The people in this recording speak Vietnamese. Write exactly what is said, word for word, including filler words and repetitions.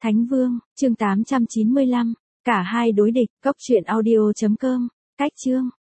Thánh Vương, chương tám trăm chín mươi lăm, cả hai đối địch, cốc truyện audio chấm com, cách chương.